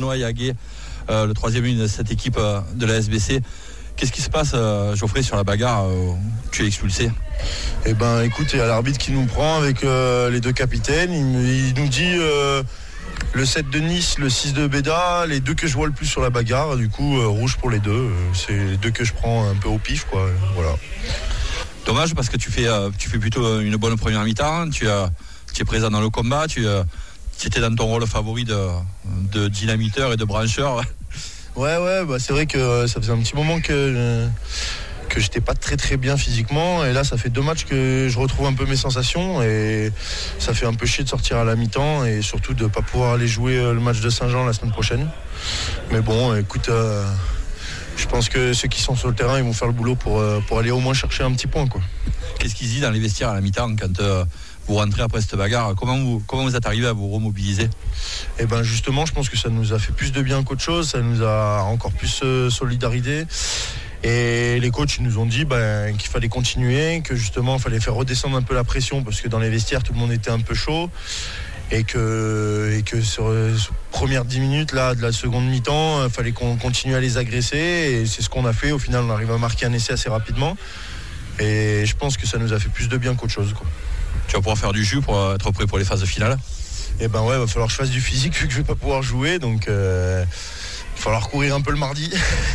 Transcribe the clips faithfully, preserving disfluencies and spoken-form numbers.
Noah Yaguet, euh, le troisième ligne de cette équipe euh, de la S B C. Qu'est-ce qui se passe, euh, Geoffrey, sur la bagarre euh, tu es expulsé? Eh ben, écoute, il y a l'arbitre qui nous prend avec euh, les deux capitaines. Il, il nous dit euh, le sept de Nice, le six de Béda, les deux que je vois le plus sur la bagarre. Du coup, euh, rouge pour les deux. Euh, c'est les deux que je prends un peu au pif, quoi. Voilà. Dommage parce que tu fais, euh, tu fais plutôt une bonne première mi-temps. Tu, euh, tu es présent dans le combat. Tu, euh, tu étais dans ton rôle favori de, de dynamiteur et de brancheur. Ouais, ouais, bah c'est vrai que ça faisait un petit moment que, que j'étais pas très très bien physiquement. Et là, ça fait deux matchs que je retrouve un peu mes sensations. Et ça fait un peu chier de sortir à la mi-temps et surtout de pas pouvoir aller jouer le match de Saint-Jean la semaine prochaine. Mais bon, écoute, euh, je pense que ceux qui sont sur le terrain, ils vont faire le boulot pour, pour aller au moins chercher un petit point, quoi. Qu'est-ce qu'ils disent dans les vestiaires à la mi-temps quand euh, vous rentrez après cette bagarre? Comment vous, comment vous êtes arrivé à vous remobiliser? Eh ben justement, je pense que ça nous a fait plus de bien qu'autre chose. Ça nous a encore plus euh, solidarisé. Et les coachs ils nous ont dit ben, qu'il fallait continuer, que justement il fallait faire redescendre un peu la pression parce que dans les vestiaires tout le monde était un peu chaud. Et que, et que sur les premières dix minutes là, de la seconde mi-temps, il fallait qu'on continue à les agresser. Et c'est ce qu'on a fait. Au final, on arrive à marquer un essai assez rapidement. Et je pense que ça nous a fait plus de bien qu'autre chose, quoi. Tu vas pouvoir faire du jus pour être prêt pour les phases finales? Eh ben ouais, il va falloir que je fasse du physique vu que je vais pas pouvoir jouer. Donc il euh, va falloir courir un peu le mardi.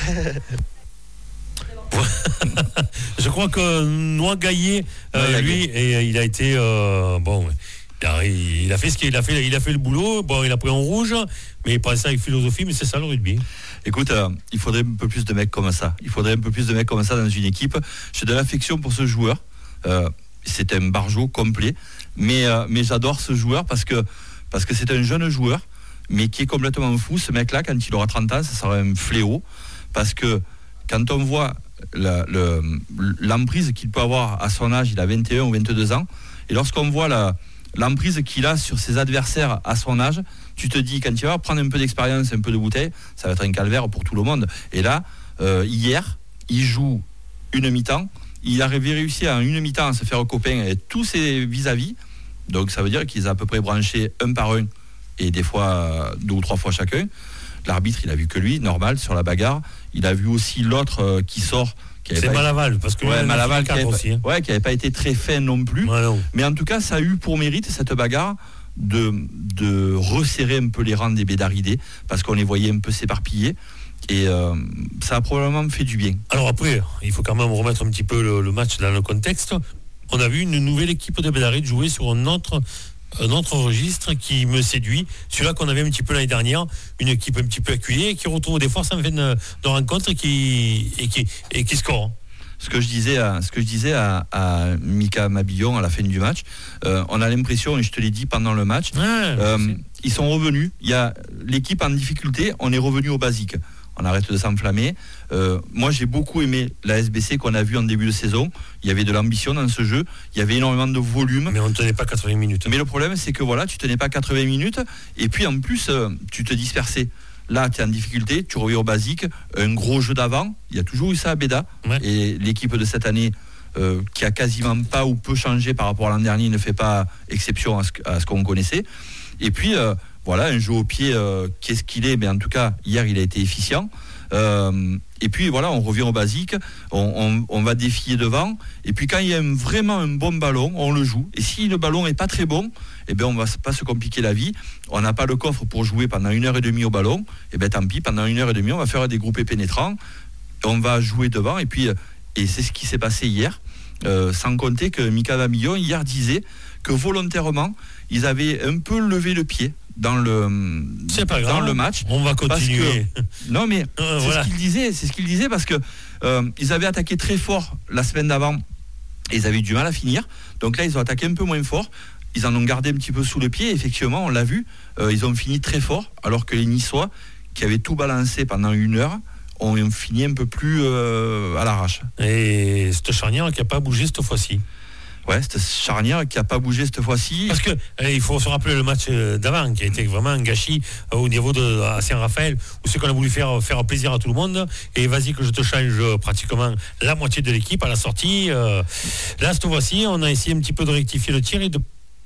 Je crois que Noah Gaillet, euh, ouais, lui, et, il a été euh, bon. Il a, il a fait ce qu'il a fait, il a fait le boulot. Bon, il a pris en rouge, mais il passe ça avec philosophie. Mais c'est ça le rugby. Écoute, euh, il faudrait un peu plus de mecs comme ça. Il faudrait un peu plus de mecs comme ça dans une équipe. J'ai de l'affection pour ce joueur. Euh, c'est un barjot complet, mais euh, mais j'adore ce joueur parce que parce que c'est un jeune joueur, mais qui est complètement fou. Ce mec-là, quand il aura trente ans, ça sera un fléau parce que quand on voit la, le, l'emprise qu'il peut avoir à son âge, il a vingt et un ou vingt-deux ans, et lorsqu'on voit la l'emprise qu'il a sur ses adversaires à son âge, tu te dis, quand il va prendre un peu d'expérience, un peu de bouteille, ça va être un calvaire pour tout le monde. Et là, euh, hier, il joue une mi-temps, il avait réussi à une mi-temps à se faire copain avec tous ses vis-à-vis, donc ça veut dire qu'ils ont à peu près branché un par un, et des fois deux ou trois fois chacun. L'arbitre, il a vu que lui, normal, sur la bagarre. Il a vu aussi l'autre euh, qui sort. C'est Malaval, été... parce que ouais, Malaval qui n'avait aussi, hein. ouais, pas été très fin non plus. Ouais, non. Mais en tout cas, ça a eu pour mérite, cette bagarre, de, de resserrer un peu les rangs des Bédaridés, parce qu'on les voyait un peu s'éparpiller. Et euh, ça a probablement fait du bien. Alors après, il faut quand même remettre un petit peu le, le match dans le contexte. On a vu une nouvelle équipe de Bédaride jouer sur un autre, un autre registre qui me séduit. Celui-là qu'on avait un petit peu l'année dernière, une équipe un petit peu acculée, qui retrouve des forces en fin de, de rencontre et qui, et qui, et qui score. Ce que je disais à, ce que je disais à, à Mika Mabillon à la fin du match, euh, on a l'impression, et je te l'ai dit pendant le match, ouais, euh, ils sont revenus. Il y a l'équipe en difficulté, on est revenu au basique. On arrête de s'enflammer. Euh, moi, j'ai beaucoup aimé la S B C qu'on a vu en début de saison. Il y avait de l'ambition dans ce jeu. Il y avait énormément de volume. Mais on ne tenait pas quatre-vingts minutes. Mais le problème, c'est que voilà, tu tenais pas quatre-vingts minutes. Et puis, en plus, euh, tu te dispersais. Là, tu es en difficulté. Tu reviens au basique. Un gros jeu d'avant. Il y a toujours eu ça à Béda. Ouais. Et l'équipe de cette année, euh, qui a quasiment pas ou peu changé par rapport à l'an dernier, ne fait pas exception à ce, à ce qu'on connaissait. Et puis... Euh, Voilà, un jeu au pied, euh, qu'est-ce qu'il est, mais en tout cas, hier, il a été efficient. Euh, et puis, voilà, on revient au basique, on, on, on va défier devant. Et puis, quand il y a un, vraiment un bon ballon, on le joue. Et si le ballon n'est pas très bon, eh bien, on ne va pas se compliquer la vie. On n'a pas le coffre pour jouer pendant une heure et demie au ballon. Eh bien, tant pis, pendant une heure et demie, on va faire des groupés pénétrants. On va jouer devant. Et puis, et c'est ce qui s'est passé hier. Euh, sans compter que Mika Mabillon, hier, disait que volontairement, ils avaient un peu levé le pied dans le c'est pas grave, dans le match. On va continuer. Que, non mais euh, c'est voilà. ce qu'il disait, c'est ce qu'il disait parce que euh, ils avaient attaqué très fort la semaine d'avant et ils avaient eu du mal à finir. Donc là ils ont attaqué un peu moins fort. Ils en ont gardé un petit peu sous le pied. Effectivement, on l'a vu. Euh, ils ont fini très fort alors que les Niçois qui avaient tout balancé pendant une heure ont fini un peu plus euh, à l'arrache. Et cette charnière qui n'a pas bougé cette fois-ci. Ouais, cette charnière qui n'a pas bougé cette fois-ci. Parce que eh, il faut se rappeler le match d'avant qui a été vraiment un gâchis euh, au niveau de à Saint-Raphaël où c'est qu'on a voulu faire faire plaisir à tout le monde et vas-y que je te change pratiquement la moitié de l'équipe à la sortie. Euh, là cette fois-ci on a essayé un petit peu de rectifier le tir et de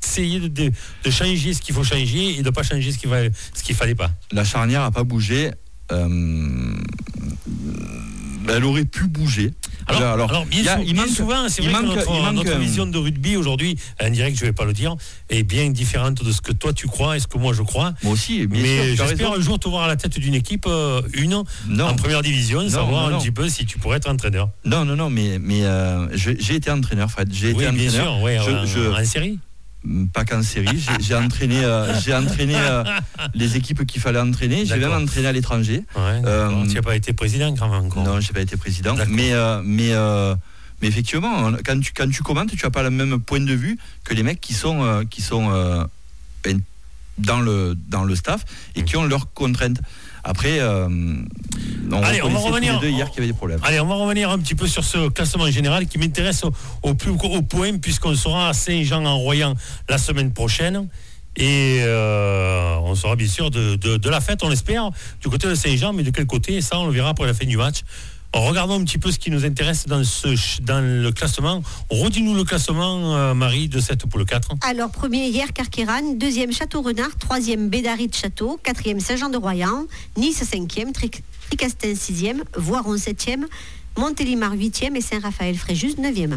essayer de, de, de changer ce qu'il faut changer et de ne pas changer ce qu'il ne ce qu'il fallait pas. La charnière n'a pas bougé. Euh, elle aurait pu bouger. Alors, alors, alors bien, a, sou, il bien manque, souvent, c'est vrai manque, que notre, manque, notre vision de rugby aujourd'hui, en direct, je ne vais pas le dire, est bien différente de ce que toi tu crois et ce que moi je crois. Moi aussi, bien mais sûr, j'espère un jour te voir à la tête d'une équipe, euh, une, non. en première division, non, savoir non, non. un petit peu si tu pourrais être entraîneur. Non, non, non, mais, mais euh, je, j'ai été entraîneur, Fred. J'ai oui, été bien entraîneur. sûr, ouais, je, en, je, en série. Pas qu'en série, j'ai, j'ai entraîné, euh, j'ai entraîné euh, les équipes qu'il fallait entraîner. D'accord. J'ai même entraîné à l'étranger. Ouais, euh, tu n'as pas été président quand même encore. Non, j'ai pas été président. D'accord. Mais, euh, mais, euh, mais effectivement, quand tu, quand tu commentes, tu n'as pas le même point de vue que les mecs qui sont, euh, qui sont euh, dans, le, dans le staff et qui ont leurs contraintes. Après, euh, on, allez, on va revenir. Tous les deux hier qu'il y avait des problèmes. Allez, on va revenir un petit peu sur ce classement général qui m'intéresse au, au plus haut point, puisqu'on sera à Saint-Jean-en-Royan la semaine prochaine. Et euh, on sera bien sûr de, de, de la fête, on l'espère, du côté de Saint-Jean, mais de quel côté, ça on le verra après la fin du match. Regardons un petit peu ce qui nous intéresse dans, ce, dans le classement. Redis-nous le classement, euh, Marie, de cette poule quatre. Alors, premier hier, Carqueiranne, deuxième Château-Renard, troisième Bédary de Château, quatrième Saint-Jean-de-Royan, Nice cinquième, Tricastin sixième, Voiron septième, Montélimar huitième et Saint-Raphaël-Fréjus neuvième.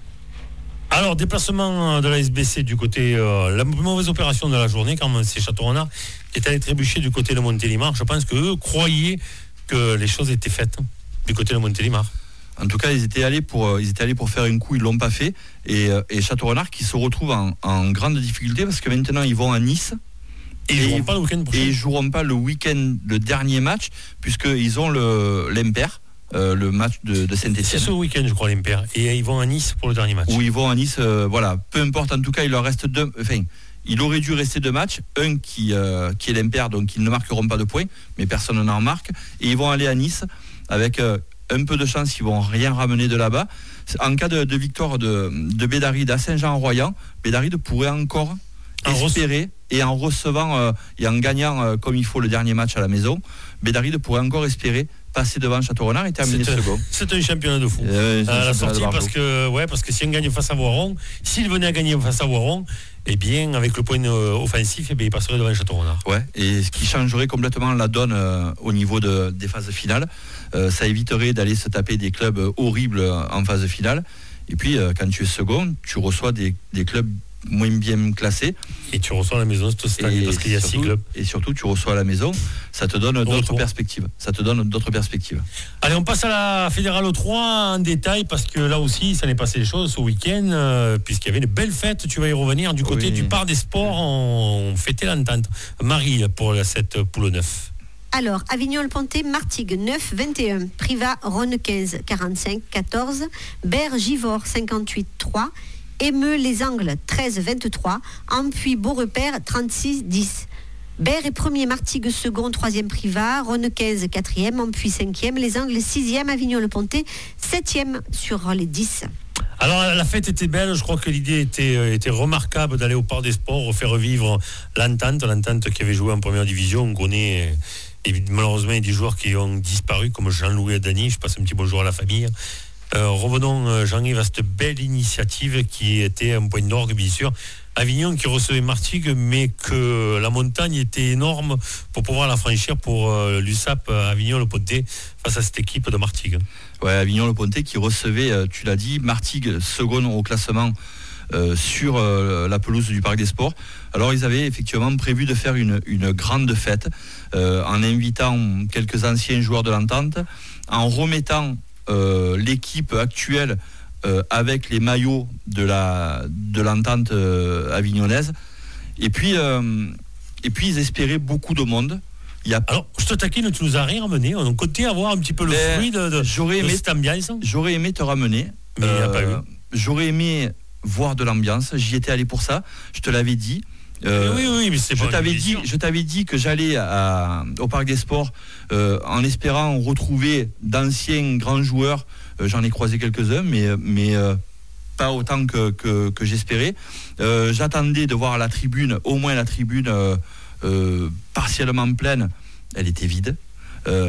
Alors, déplacement de la S B C du côté, euh, la mauvaise opération de la journée, quand c'est Château-Renard qui est allé trébucher du côté de Montélimar. Je pense qu'eux croyaient que les choses étaient faites du côté de Montélimar. En tout cas, ils étaient allés pour, ils étaient allés pour faire un coup, ils l'ont pas fait. Et, et Château-Renard qui se retrouve en, en grande difficulté parce que maintenant ils vont à Nice. Et, et ils joueront pas le week-end prochain. Et ils joueront pas le week-end, le dernier match, puisqu'ils ont le, l'Impair, euh, le match de, de Saint-Etienne. C'est ce week-end, je crois, l'Impair. Et ils vont à Nice pour le dernier match. Où ils vont à Nice, euh, voilà. Peu importe, en tout cas, il leur reste deux. Enfin, il aurait dû rester deux matchs. Un qui, euh, qui est l'Impair, donc ils ne marqueront pas de points, mais personne n'en marque. Et ils vont aller à Nice avec. Euh, un peu de chance, ils vont rien ramener de là-bas. En cas de, de victoire de, de Bédaride à Saint-Jean-en-Royan, Bédaride pourrait encore en espérer, rece- et en recevant euh, et en gagnant euh, comme il faut le dernier match à la maison, Bédaride pourrait encore espérer passer devant Château-Renard et terminer c'est second. C'est un championnat de fou. Euh, à la sortie, parce que, ouais, parce que si on gagne face à Voiron, s'il venait à gagner face à Voiron, eh bien, avec le point euh, offensif, eh bien, il passerait devant Château-Renard. Ouais, et ce qui changerait complètement la donne euh, au niveau de, des phases finales. Euh, ça éviterait d'aller se taper des clubs horribles en phase finale. Et puis, euh, quand tu es second, tu reçois des, des clubs moins bien classés. Et tu reçois à la maison cette année parce qu'il y a six clubs. Et surtout, tu reçois à la maison. Ça te donne d'autres retour. perspectives. Ça te donne d'autres perspectives. Allez, on passe à la Fédérale trois en détail parce que là aussi, ça n'est passé les choses ce week-end euh, puisqu'il y avait une belle fête. Tu vas y revenir du côté oui. du Parc des Sports. On fêtait l'entente. Marie, pour cette poule neuf. Alors, Avignon-le-Pontet, Martigues neuf vingt et un, Privas, Rhône quinze quarante-cinq quatorze, Berre, Givors cinquante-huit trois, Émeux, Les Angles treize vingt-trois, Ampuis, Beaurepaire trente-six dix. Berre est premier, Martigues second, troisième Privas, Rhône quinze quatrième, Ampuis cinquième, Les Angles sixième, Avignon-le-Pontet septième sur les dix. Alors la fête était belle, je crois que l'idée était, était remarquable d'aller au Parc des Sports, refaire revivre l'entente, l'entente qui avait joué en première division. On connaît et malheureusement des joueurs qui ont disparu comme Jean-Louis Adani. Je passe un petit bonjour à la famille. Euh, revenons Jean-Yves à cette belle initiative qui était un point d'orgue bien sûr. Avignon qui recevait Martigues, mais que la montagne était énorme pour pouvoir la franchir pour euh, l'U S A P Avignon-le-Pontet face à cette équipe de Martigues. Ouais, Avignon-le-Pontet qui recevait, tu l'as dit, Martigues second au classement euh, sur euh, la pelouse du Parc des Sports. Alors ils avaient effectivement prévu de faire une, une grande fête euh, en invitant quelques anciens joueurs de l'entente, en remettant euh, l'équipe actuelle euh, avec les maillots de la de l'entente euh, avignonnaise. Et puis euh, et puis ils espéraient beaucoup de monde. Il y a... Alors, je te taquine, tu nous as rien ramené. On comptait avoir un petit peu le Mais fruit de, de, j'aurais de aimé, cette ambiance. J'aurais aimé te ramener. Mais il euh, n'y a pas eu. J'aurais aimé voir de l'ambiance. J'y étais allé pour ça. Je te l'avais dit. Euh, oui, oui, mais c'est je pas t'avais dit, je t'avais dit que j'allais à, au Parc des Sports euh, en espérant retrouver d'anciens grands joueurs. Euh, j'en ai croisé quelques-uns, mais, mais euh, pas autant que, que, que j'espérais. Euh, j'attendais de voir la tribune, au moins la tribune euh, euh, partiellement pleine. Elle était vide. Euh,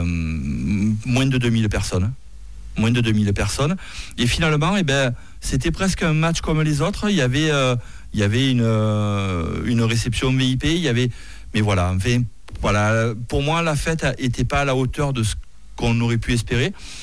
moins de deux mille personnes. Moins de deux mille personnes. Et finalement, eh ben, c'était presque un match comme les autres. Il y avait... Euh, il y avait une, euh, une réception V I P, il y avait, mais voilà, enfin, voilà, pour moi la fête n'était pas à la hauteur de ce qu'on aurait pu espérer.